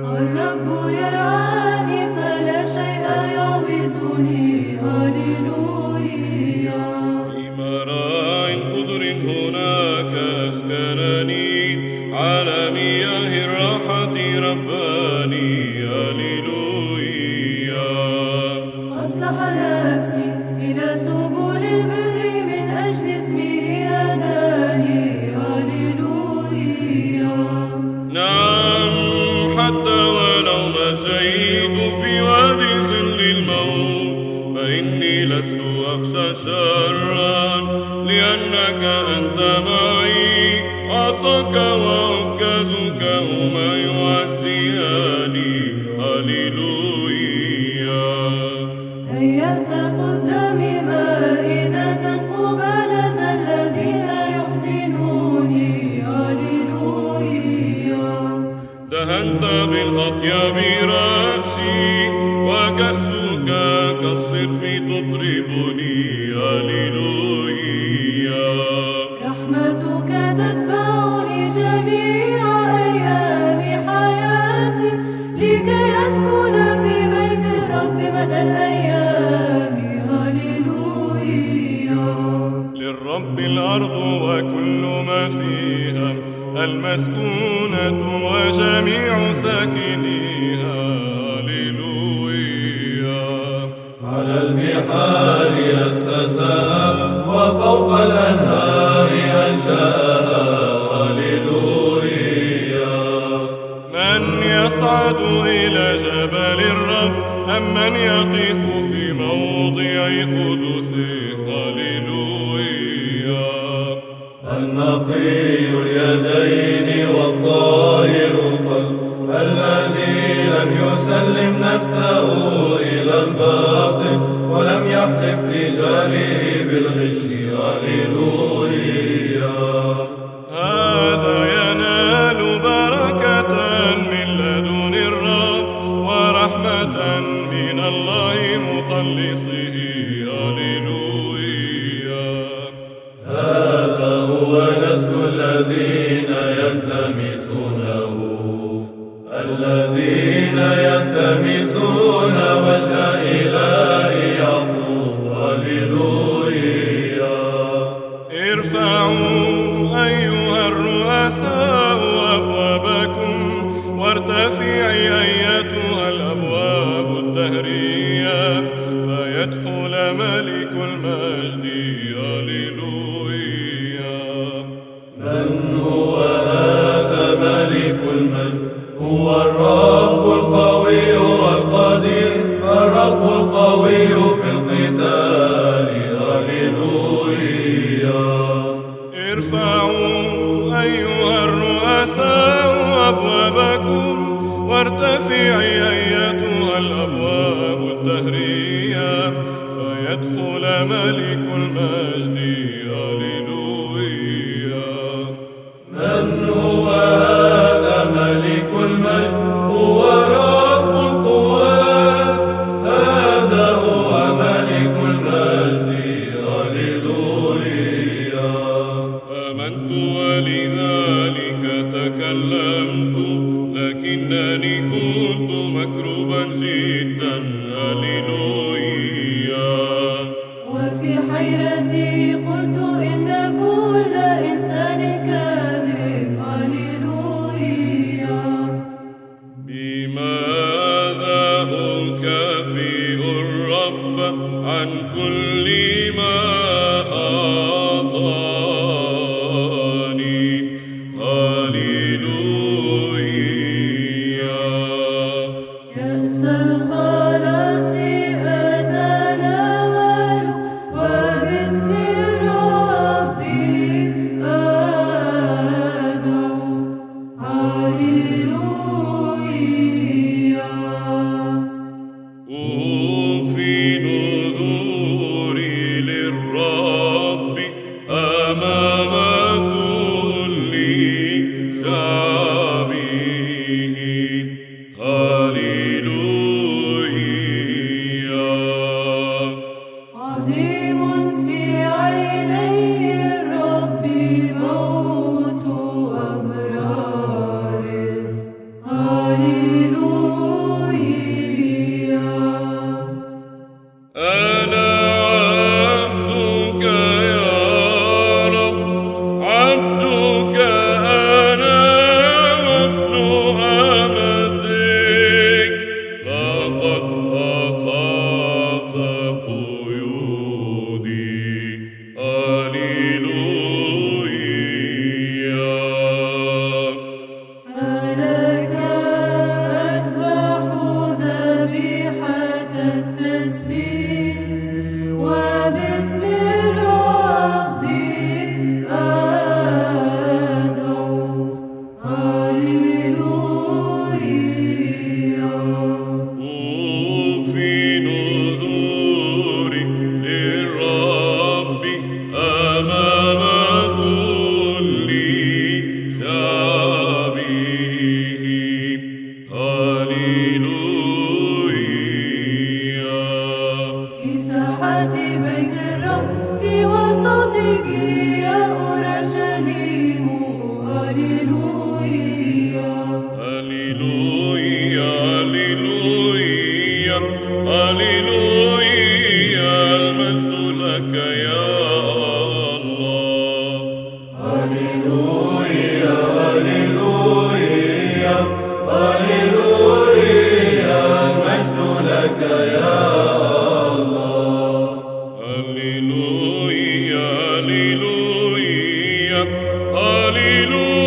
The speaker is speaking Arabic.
الرب يرعاني فلا شيء يعوزني. هللويا. في مراع خضر هناك أسكنني، على مياه الراحة رباني. هللويا. أصلح نفسي إلى سبل البر، من أجل اسمه هداني. هللويا. نعم، حتى ولو مشيت في وادي ظل الموت، فإني لست أخشى شرا، لأنك أنت معي. عصاك وعكازك هما يعزياني. هللويا. هيأت قدامي مائدة قبالة الذين يحزنوني. هللويا. دهنت بالأطياب رأسي، وكأسك كالصرف تطربني. هللويا. رحمتك تتبعني جميع أيام حياتي، لكي أسكن في بيت الرب مدى الأيام. هللويا. للرب الأرض وكل ما فيها، المسكونة وجميع ساكنيها. هللويا. على البحار أسسها، وفوق الأنهار أنشأها. هللويا. من يصعد إلى جبل الرب، أم من يقف في موضع قدسه. هللويا. النقي اليدين والطاهر القلب، الذي لم يسلم نفسه إلى الباطل، ولم يحلف لجاره بالغش. هللويا. هذا ينال بركة من لدن الرب، ورحمة من الله مخلصه. هللويا. هذا هو نسل الذين يلتمسونه، الذين يلتمسون وجه إله يعقوب. هللويا. ارفعوا أيها الرؤساء أبوابكم، وارتفعي أيتها الأبواب الدهرية، فيدخل ملك المجد. هللويا. من هو هذا ملك المجد؟ هو الرب القوي القدير، الرب القوي في القتال. هللويا. ارفعوا أيها الرؤساء أبوابكم، وارتفعي أيتها الأبواب الدهرية، فيدخل ملك المجد. هللويا. من هو هذا ملك المجد؟ هو رب القوات، هذا هو ملك المجد. هللويا. آمنت ولذلك تكلمت، لكنني كنت مكروبا جدا. هللويا. وفي حيرتي قلت إن كل إنسان كاذب. هللويا. بماذا أكافئ الرب عن كل ما أعطاني. هللويا. كأس الخلاص أتناول، وباسم الرب عبدك أنا وابن أمتك، لقد أطعت قيودي. هللويا. فلك أذبح ذبيحة التسبيح، وباسم ربي أدعو. هللويا. أوفي نذوري للرب أمام كل شعبه. هللويا. في ساحات بيت الرب في وسطك يا أورشليم. هللويا. هللويا. هللويا. هللويا. المجد لك يا الله. هللويا هللويا هللويا، المجد لك يا الله. هللويا. هللويا. هللويا.